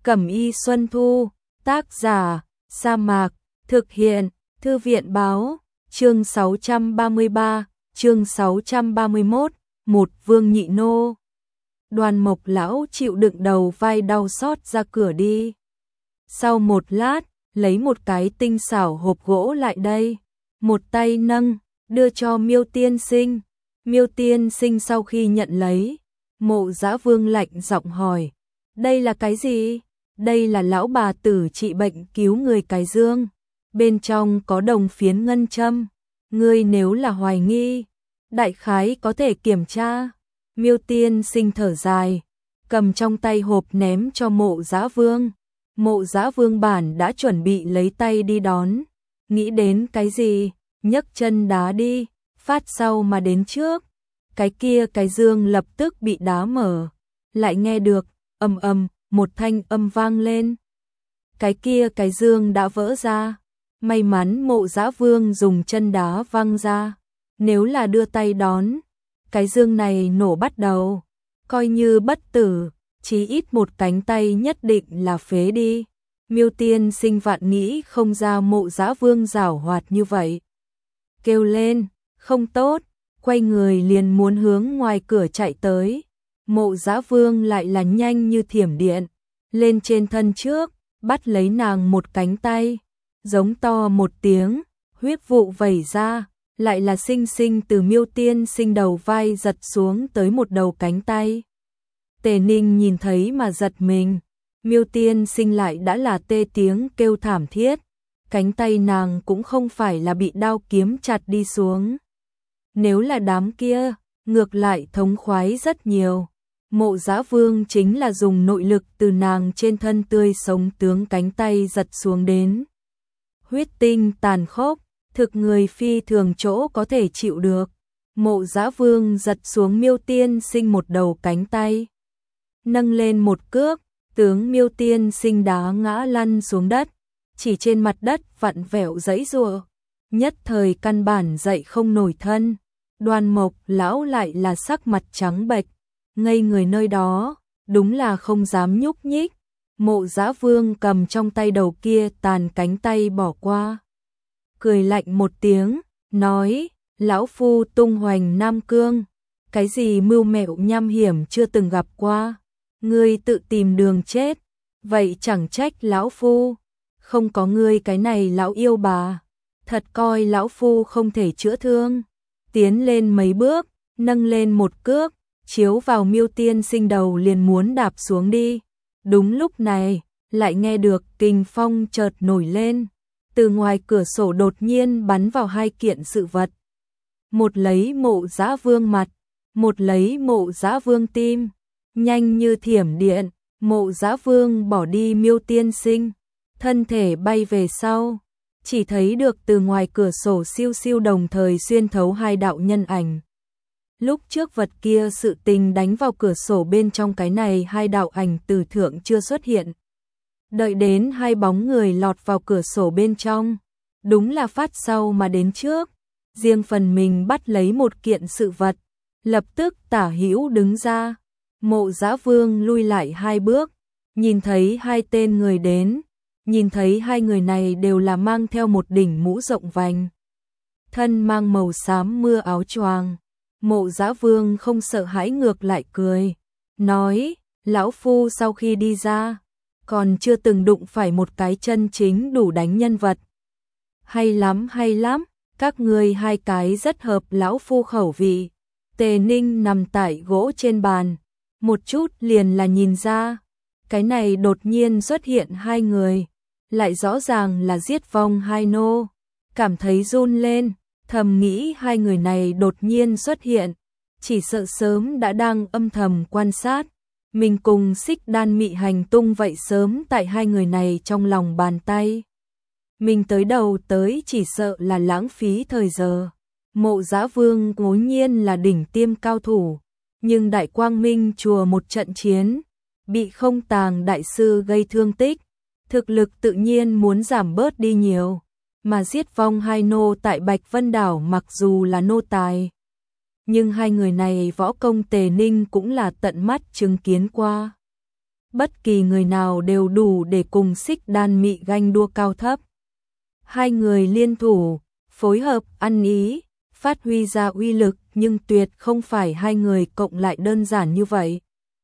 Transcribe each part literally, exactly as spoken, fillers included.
Cẩm y Xuân Thu, tác giả, Sa Mạc, thực hiện, Thư viện báo, chương sáu trăm ba mươi ba, chương sáu trăm ba mươi mốt, một Vương Nhị Nô. Đoàn Mộc lão chịu đựng đầu vai đau xót ra cửa đi. Sau một lát, lấy một cái tinh xảo hộp gỗ lại đây, một tay nâng, đưa cho Miêu tiên sinh. Miêu tiên sinh sau khi nhận lấy, Mộ Dã Vương lạnh giọng hỏi, đây là cái gì? Đây là lão bà tử trị bệnh cứu người cái dương, bên trong có đồng phiến ngân châm, ngươi nếu là hoài nghi, đại khái có thể kiểm tra. Miêu tiên sinh thở dài, cầm trong tay hộp ném cho Mộ Dã Vương. Mộ Dã Vương bản đã chuẩn bị lấy tay đi đón, nghĩ đến cái gì, nhấc chân đá đi, phát sau mà đến trước. Cái kia cái dương lập tức bị đá mở, lại nghe được ầm ầm một thanh âm vang lên. Cái kia cái dương đã vỡ ra, may mắn Mộ Dã Vương dùng chân đá văng ra, nếu là đưa tay đón, cái dương này nổ bắt đầu, coi như bất tử, chí ít một cánh tay nhất định là phế đi. Miêu tiên sinh vạn nghĩ không ra Mộ Dã Vương giảo hoạt như vậy. Kêu lên, không tốt, quay người liền muốn hướng ngoài cửa chạy tới. Mộ Dã Vương lại là nhanh như thiểm điện, lên trên thân trước, bắt lấy nàng một cánh tay, giống to một tiếng, huyết vụ vẩy ra, lại là sinh sinh từ Miêu tiên sinh đầu vai giật xuống tới một đầu cánh tay. Tề Ninh nhìn thấy mà giật mình, Miêu tiên sinh lại đã là tê tiếng kêu thảm thiết, cánh tay nàng cũng không phải là bị đao kiếm chặt đi xuống. Nếu là đám kia, ngược lại thống khoái rất nhiều. Mộ Dã Vương chính là dùng nội lực từ nàng trên thân tươi sống tướng cánh tay giật xuống đến. Huyết tinh tàn khốc, thực người phi thường chỗ có thể chịu được. Mộ Dã Vương giật xuống Miêu tiên sinh một đầu cánh tay, nâng lên một cước, tướng Miêu tiên sinh đá ngã lăn xuống đất, chỉ trên mặt đất vặn vẹo giãy giụa, nhất thời căn bản dậy không nổi thân. Đoàn Mộc lão lại là sắc mặt trắng bệch, ngây người nơi đó, đúng là không dám nhúc nhích. Mộ Dã Vương cầm trong tay đầu kia tàn cánh tay bỏ qua, cười lạnh một tiếng, nói, lão phu tung hoành Nam Cương, cái gì mưu mẹo nham hiểm chưa từng gặp qua, ngươi tự tìm đường chết, vậy chẳng trách lão phu, không có ngươi cái này lão yêu bà, thật coi lão phu không thể chữa thương. Tiến lên mấy bước, nâng lên một cước, chiếu vào Miêu tiên sinh đầu liền muốn đạp xuống đi. Đúng lúc này, lại nghe được kình phong chợt nổi lên, từ ngoài cửa sổ đột nhiên bắn vào hai kiện sự vật. Một lấy Mộ Dã Vương mặt, một lấy Mộ Dã Vương tim, nhanh như thiểm điện, Mộ Dã Vương bỏ đi Miêu tiên sinh, thân thể bay về sau. Chỉ thấy được từ ngoài cửa sổ siêu siêu đồng thời xuyên thấu hai đạo nhân ảnh. Lúc trước vật kia sự tình đánh vào cửa sổ bên trong, cái này hai đạo ảnh từ thượng chưa xuất hiện. Đợi đến hai bóng người lọt vào cửa sổ bên trong, đúng là phát sau mà đến trước, riêng phần mình bắt lấy một kiện sự vật, lập tức tả hữu đứng ra. Mộ Dã Vương lui lại hai bước, nhìn thấy hai tên người đến. Nhìn thấy hai người này đều là mang theo một đỉnh mũ rộng vành, thân mang màu xám mưa áo choàng. Mộ Dã Vương không sợ hãi, ngược lại cười, nói, lão phu sau khi đi ra, còn chưa từng đụng phải một cái chân chính đủ đánh nhân vật. Hay lắm hay lắm, các ngươi hai cái rất hợp lão phu khẩu vị. Tề Ninh nằm tại gỗ trên bàn, một chút liền là nhìn ra, cái này đột nhiên xuất hiện hai người, lại rõ ràng là giết vong hai nô, cảm thấy run lên, thầm nghĩ hai người này đột nhiên xuất hiện, chỉ sợ sớm đã đang âm thầm quan sát, mình cùng Xích Đan mị hành tung vậy sớm tại hai người này trong lòng bàn tay. Mình tới đầu tới chỉ sợ là lãng phí thời giờ. Mộ Dã Vương ngẫu nhiên là đỉnh tiêm cao thủ, nhưng Đại Quang Minh chùa một trận chiến, bị Không Tàng đại sư gây thương tích, thực lực tự nhiên muốn giảm bớt đi nhiều, mà giết vong hai nô tại Bạch Vân Đảo mặc dù là nô tài, nhưng hai người này võ công Tề Ninh cũng là tận mắt chứng kiến qua. bất kỳ người nào đều đủ để cùng Xích Đan Mị ganh đua cao thấp. Hai người liên thủ, phối hợp, ăn ý, phát huy ra uy lực, nhưng tuyệt không phải hai người cộng lại đơn giản như vậy.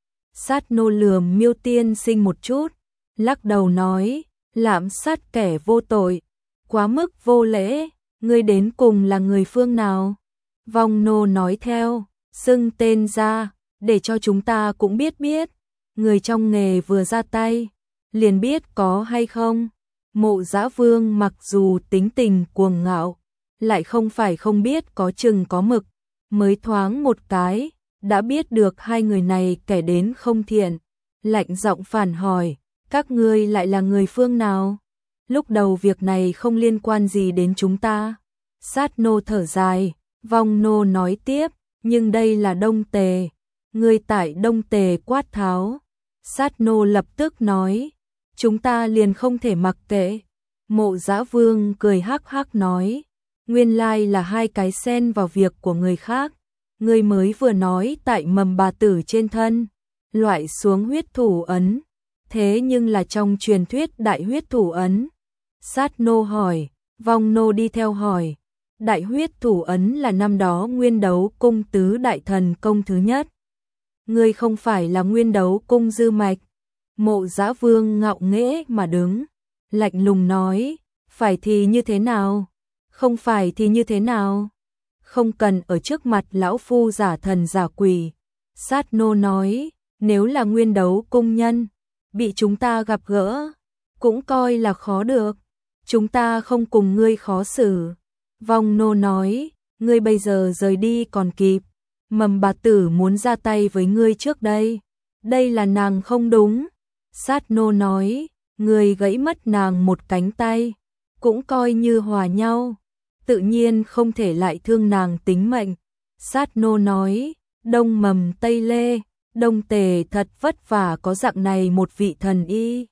Sát nô lườm Miêu tiên sinh một chút, lắc đầu nói, lạm sát kẻ vô tội, quá mức vô lễ, ngươi đến cùng là người phương nào? Vong nô nói theo, xưng tên ra, để cho chúng ta cũng biết biết, người trong nghề vừa ra tay, liền biết có hay không. Mộ Dã Vương mặc dù tính tình cuồng ngạo, lại không phải không biết có chừng có mực, mới thoáng một cái, đã biết được hai người này kẻ đến không thiện, lạnh giọng phản hỏi, các ngươi lại là người phương nào? Lúc đầu việc này không liên quan gì đến chúng ta. Sát nô thở dài, Vong nô nói tiếp, nhưng đây là Đông Tề, ngươi tại Đông Tề quát tháo. Sát nô lập tức nói, chúng ta liền không thể mặc kệ. Mộ Dã Vương cười hắc hắc nói, nguyên lai là hai cái xen vào việc của người khác. Ngươi mới vừa nói tại mầm bà tử trên thân, loại xuống huyết thủ ấn, thế nhưng là trong truyền thuyết đại huyết thủ ấn. Sát nô hỏi, Vong nô đi theo hỏi, đại huyết thủ ấn là năm đó Nguyên Đấu Cung tứ đại thần công thứ nhất. Ngươi không phải là Nguyên Đấu Cung dư mạch. Mộ Dã Vương ngạo nghễ mà đứng, lạnh lùng nói, phải thì như thế nào? Không phải thì như thế nào? Không cần ở trước mặt lão phu giả thần giả quỷ. Sát nô nói, nếu là Nguyên Đấu Cung nhân, bị chúng ta gặp gỡ, cũng coi là khó được. Chúng ta không cùng ngươi khó xử. Vong nô nói, ngươi bây giờ rời đi còn kịp. Mầm bà tử muốn ra tay với ngươi trước đây. Đây là nàng không đúng. Sát nô nói, ngươi gãy mất nàng một cánh tay, cũng coi như hòa nhau. Tự nhiên không thể lại thương nàng tính mệnh. Sát nô nói, Đông Mầm Tây Lê, Đông Tề thật vất vả có dạng này một vị thần y.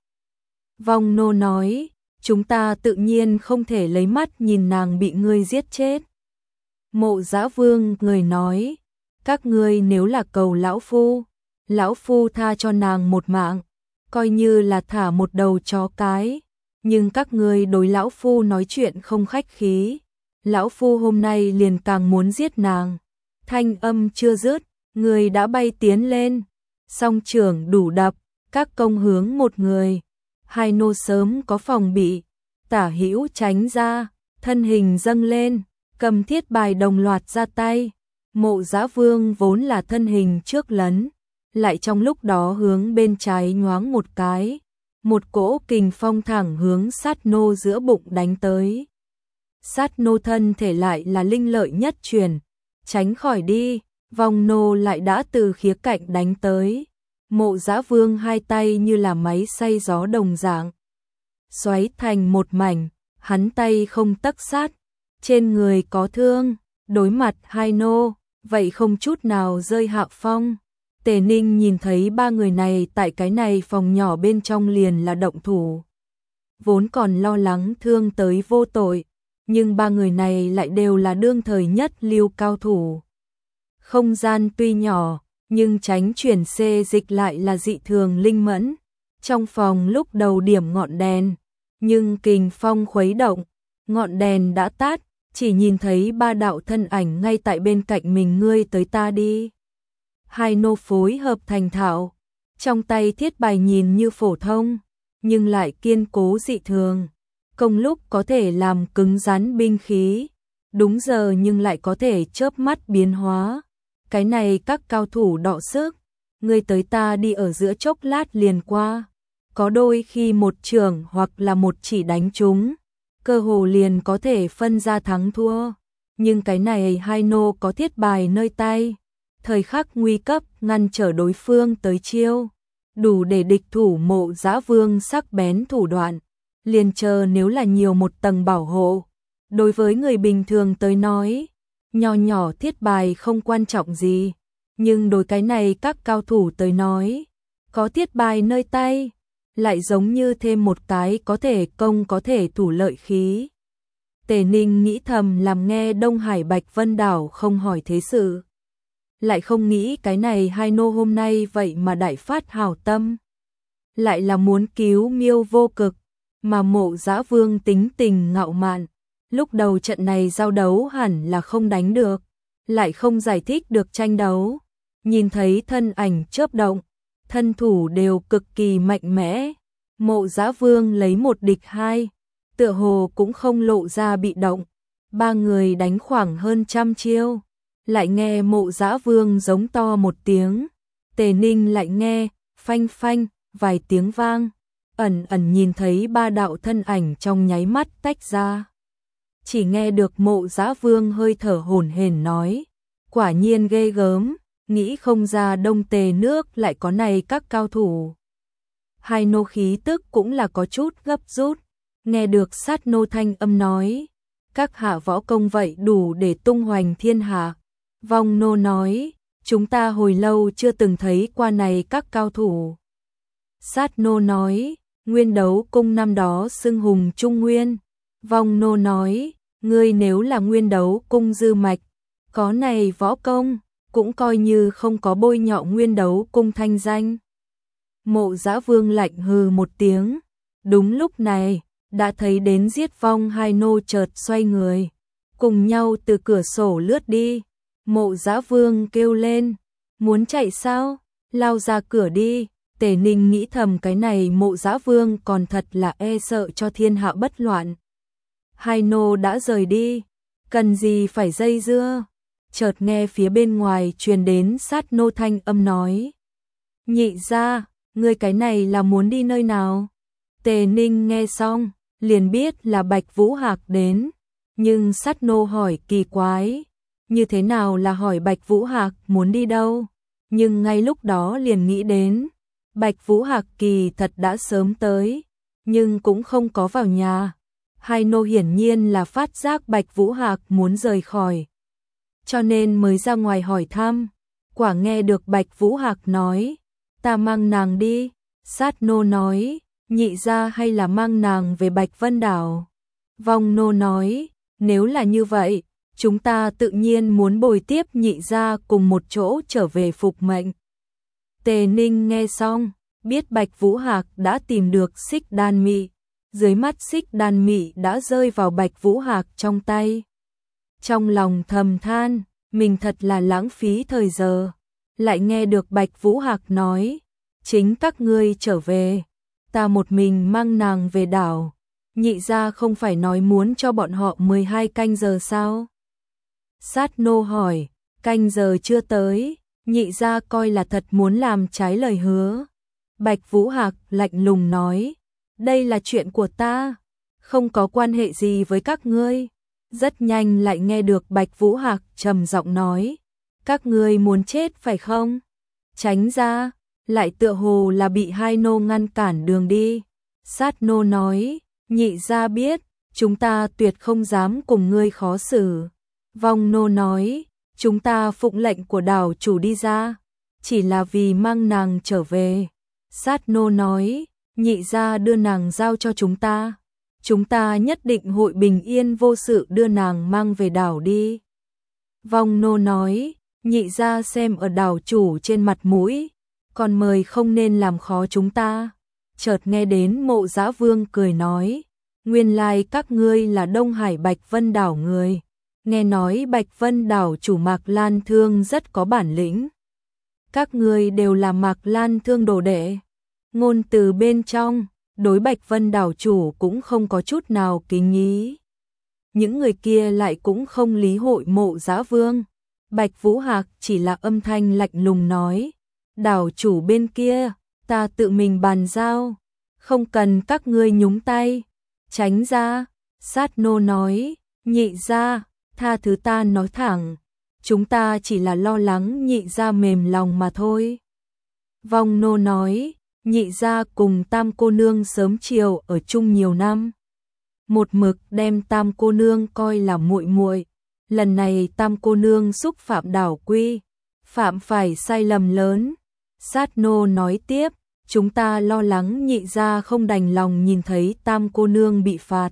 Vong nô nói, chúng ta tự nhiên không thể lấy mắt nhìn nàng bị ngươi giết chết. Mộ Dã Vương người nói, các ngươi nếu là cầu lão phu, lão phu tha cho nàng một mạng, coi như là thả một đầu chó cái, nhưng các ngươi đối lão phu nói chuyện không khách khí, lão phu hôm nay liền càng muốn giết nàng. Thanh âm chưa dứt, người đã bay tiến lên, song trưởng đủ đập, các công hướng một người. Hai nô sớm có phòng bị, tả hữu tránh ra, thân hình dâng lên, cầm thiết bài đồng loạt ra tay. Mộ Dã Vương vốn là thân hình trước lấn, lại trong lúc đó hướng bên trái nhoáng một cái, một cỗ kình phong thẳng hướng sát nô giữa bụng đánh tới. Sát nô thân thể lại là linh lợi nhất truyền, tránh khỏi đi, Vong nô lại đã từ khía cạnh đánh tới. Mộ Dã Vương hai tay như là máy xay gió đồng dạng, xoáy thành một mảnh, hắn tay không tấc sát, trên người có thương, đối mặt hai nô, vậy không chút nào rơi hạ phong. Tề Ninh nhìn thấy ba người này tại cái này phòng nhỏ bên trong liền là động thủ. Vốn còn lo lắng thương tới vô tội, nhưng ba người này lại đều là đương thời nhất lưu cao thủ. Không gian tuy nhỏ, nhưng tránh chuyển xê dịch lại là dị thường linh mẫn. Trong phòng lúc đầu điểm ngọn đèn, nhưng kình phong khuấy động, ngọn đèn đã tắt, chỉ nhìn thấy ba đạo thân ảnh ngay tại bên cạnh mình, ngươi tới ta đi. Hai nô phối hợp thành thạo, trong tay thiết bài nhìn như phổ thông, nhưng lại kiên cố dị thường. Công lúc có thể làm cứng rắn binh khí, đúng giờ nhưng lại có thể chớp mắt biến hóa. Cái này các cao thủ đọ sức, ngươi tới ta đi ở giữa chốc lát liền qua. Có đôi khi một trường hoặc là một chỉ đánh trúng, cơ hồ liền có thể phân ra thắng thua. Nhưng cái này hai nô có thiết bài nơi tay, thời khắc nguy cấp ngăn trở đối phương tới chiêu, đủ để địch thủ. Mộ Dã Vương sắc bén thủ đoạn, liền chờ nếu là nhiều một tầng bảo hộ. Đối với người bình thường tới nói, nhỏ nhỏ thiết bài không quan trọng gì, nhưng đối cái này các cao thủ tới nói, có thiết bài nơi tay, lại giống như thêm một cái có thể công có thể thủ lợi khí. Tề Ninh nghĩ thầm làm nghe Đông Hải Bạch Vân Đảo không hỏi thế sự. Lại không nghĩ cái này hai nô hôm nay vậy mà đại phát hảo tâm. lại là muốn cứu Miêu Vô Cực, mà Mộ Dã Vương tính tình ngạo mạn, lúc đầu trận này giao đấu hẳn là không đánh được, lại không giải thích được tranh đấu. Nhìn thấy thân ảnh chớp động, thân thủ đều cực kỳ mạnh mẽ, Mộ Dã Vương lấy một địch hai, tựa hồ cũng không lộ ra bị động. Ba người đánh khoảng hơn trăm chiêu, lại nghe Mộ Dã Vương giống to một tiếng, Tề Ninh lại nghe phanh phanh vài tiếng vang, ẩn ẩn nhìn thấy ba đạo thân ảnh trong nháy mắt tách ra. Chỉ nghe được Mộ Dã Vương hơi thở hổn hển nói, quả nhiên ghê gớm, nghĩ không ra Đông Tề nước lại có này các cao thủ. Hai nô khí tức cũng là có chút gấp rút, nghe được Sát Nô thanh âm nói, các hạ võ công vậy đủ để tung hoành thiên hạ. Vong nô nói, chúng ta hồi lâu chưa từng thấy qua này các cao thủ. Sát Nô nói, Nguyên Đấu Cung năm đó xưng hùng Trung Nguyên. Vong nô nói, ngươi nếu là Nguyên Đấu Cung dư mạch, có này võ công, cũng coi như không có bôi nhọ Nguyên Đấu Cung thanh danh. Mộ Dã Vương lạnh hừ một tiếng, đúng lúc này, đã thấy đến Giết Vong hai nô chợt xoay người, cùng nhau từ cửa sổ lướt đi. Mộ Dã Vương kêu lên, muốn chạy sao, lao ra cửa đi. Tề Ninh nghĩ thầm cái này Mộ Dã Vương còn thật là e sợ cho thiên hạ bất loạn. Hai nô đã rời đi, cần gì phải dây dưa. Chợt nghe phía bên ngoài truyền đến Sát Nô thanh âm nói, nhị gia, ngươi cái này là muốn đi nơi nào? Tề Ninh nghe xong, liền biết là Bạch Vũ Hạc đến, nhưng Sát Nô hỏi kỳ quái, như thế nào là hỏi Bạch Vũ Hạc muốn đi đâu? Nhưng ngay lúc đó liền nghĩ đến, Bạch Vũ Hạc kỳ thật đã sớm tới, nhưng cũng không có vào nhà. Hai nô hiển nhiên là phát giác Bạch Vũ Hạc muốn rời khỏi, cho nên mới ra ngoài hỏi thăm. Quả nghe được Bạch Vũ Hạc nói, ta mang nàng đi. Sát Nô nói, nhị gia hay là mang nàng về Bạch Vân Đảo? Vong nô nói, nếu là như vậy, chúng ta tự nhiên muốn bồi tiếp nhị gia cùng một chỗ trở về phục mệnh. Tề Ninh nghe xong, biết Bạch Vũ Hạc đã tìm được Xích Đan Mị, dưới mắt Xích Đan Mị đã rơi vào Bạch Vũ Hạc trong tay. Trong lòng thầm than, mình thật là lãng phí thời giờ. Lại nghe được Bạch Vũ Hạc nói, chính các ngươi trở về, ta một mình mang nàng về đảo. Nhị gia không phải nói muốn cho bọn họ mười hai canh giờ sao? Sát Nô hỏi, canh giờ chưa tới, nhị gia coi là thật muốn làm trái lời hứa. Bạch Vũ Hạc lạnh lùng nói, đây là chuyện của ta, không có quan hệ gì với các ngươi. Rất nhanh lại nghe được Bạch Vũ Hạc trầm giọng nói, các ngươi muốn chết phải không? Tránh ra, lại tựa hồ là bị hai nô ngăn cản đường đi. Sát Nô nói, nhị gia biết, chúng ta tuyệt không dám cùng ngươi khó xử. Vong nô nói, chúng ta phụng lệnh của đảo chủ đi ra, chỉ là vì mang nàng trở về. Sát Nô nói, nhị gia đưa nàng giao cho chúng ta, chúng ta nhất định hội bình yên vô sự đưa nàng mang về đảo đi. Vong nô nói, nhị gia xem ở đảo chủ trên mặt mũi, còn mời không nên làm khó chúng ta. Chợt nghe đến Mộ Dã Vương cười nói, nguyên lai các ngươi là Đông Hải Bạch Vân đảo người. Nghe nói Bạch Vân đảo chủ Mạc Lan Thương rất có bản lĩnh. Các ngươi đều là Mạc Lan Thương đồ đệ. Ngôn từ bên trong, đối Bạch Vân đảo chủ cũng không có chút nào kính ý. Những người kia lại cũng không lý hội Mộ Dã Vương. Bạch Vũ Hạc chỉ là âm thanh lạnh lùng nói, đảo chủ bên kia, ta tự mình bàn giao, không cần các ngươi nhúng tay. Tránh ra. Sát Nô nói, nhị gia, tha thứ ta nói thẳng, chúng ta chỉ là lo lắng nhị gia mềm lòng mà thôi. Vong nô nói, nhị gia cùng Tam cô nương sớm chiều ở chung nhiều năm, một mực đem Tam cô nương coi là muội muội. Lần này Tam cô nương xúc phạm đảo quy, phạm phải sai lầm lớn. Sát Nô nói tiếp, chúng ta lo lắng nhị gia không đành lòng nhìn thấy Tam cô nương bị phạt,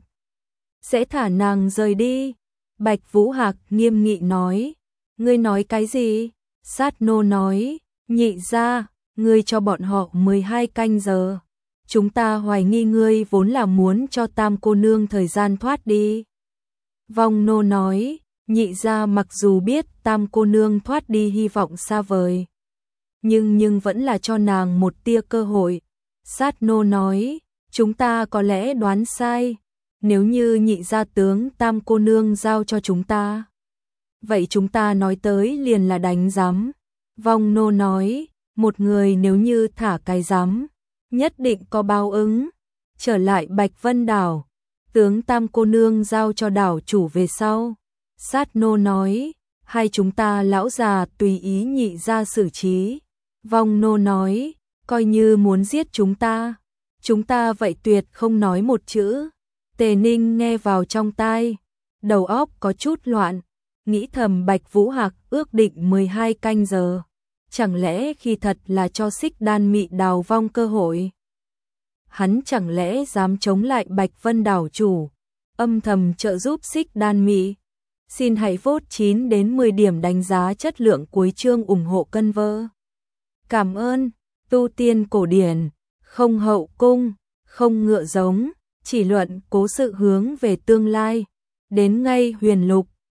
sẽ thả nàng rời đi. Bạch Vũ Hạc nghiêm nghị nói, ngươi nói cái gì? Sát Nô nói, nhị gia, ngươi cho bọn họ mười hai canh giờ, chúng ta hoài nghi ngươi vốn là muốn cho Tam cô nương thời gian thoát đi. Vong nô nói, nhị gia mặc dù biết Tam cô nương thoát đi hy vọng xa vời, nhưng nhưng vẫn là cho nàng một tia cơ hội. Sát nô nói, chúng ta có lẽ đoán sai, nếu như nhị gia tướng Tam cô nương giao cho chúng ta, vậy chúng ta nói tới liền là đánh giám. Vong nô nói, một người nếu như thả cái giám, nhất định có báo ứng. Trở lại Bạch Vân Đảo, tướng Tam cô nương giao cho đảo chủ về sau. Sát nô nói, hai chúng ta lão già tùy ý nhị gia xử trí. Vong nô nói, coi như muốn giết chúng ta, chúng ta vậy tuyệt không nói một chữ. Tề Ninh nghe vào trong tai, đầu óc có chút loạn, nghĩ thầm Bạch Vũ Hạc ước định mười hai canh giờ, chẳng lẽ khi thật là cho Xích Đan Mị đào vong cơ hội? Hắn chẳng lẽ dám chống lại Bạch Vân đảo chủ, âm thầm trợ giúp Xích Đan Mị? Xin hãy vote chín đến mười điểm đánh giá chất lượng cuối chương ủng hộ cân vơ. Cảm ơn. Tu tiên cổ điển, không hậu cung, không ngựa giống, chỉ luận cố sự hướng về tương lai. Đến ngay huyền lục,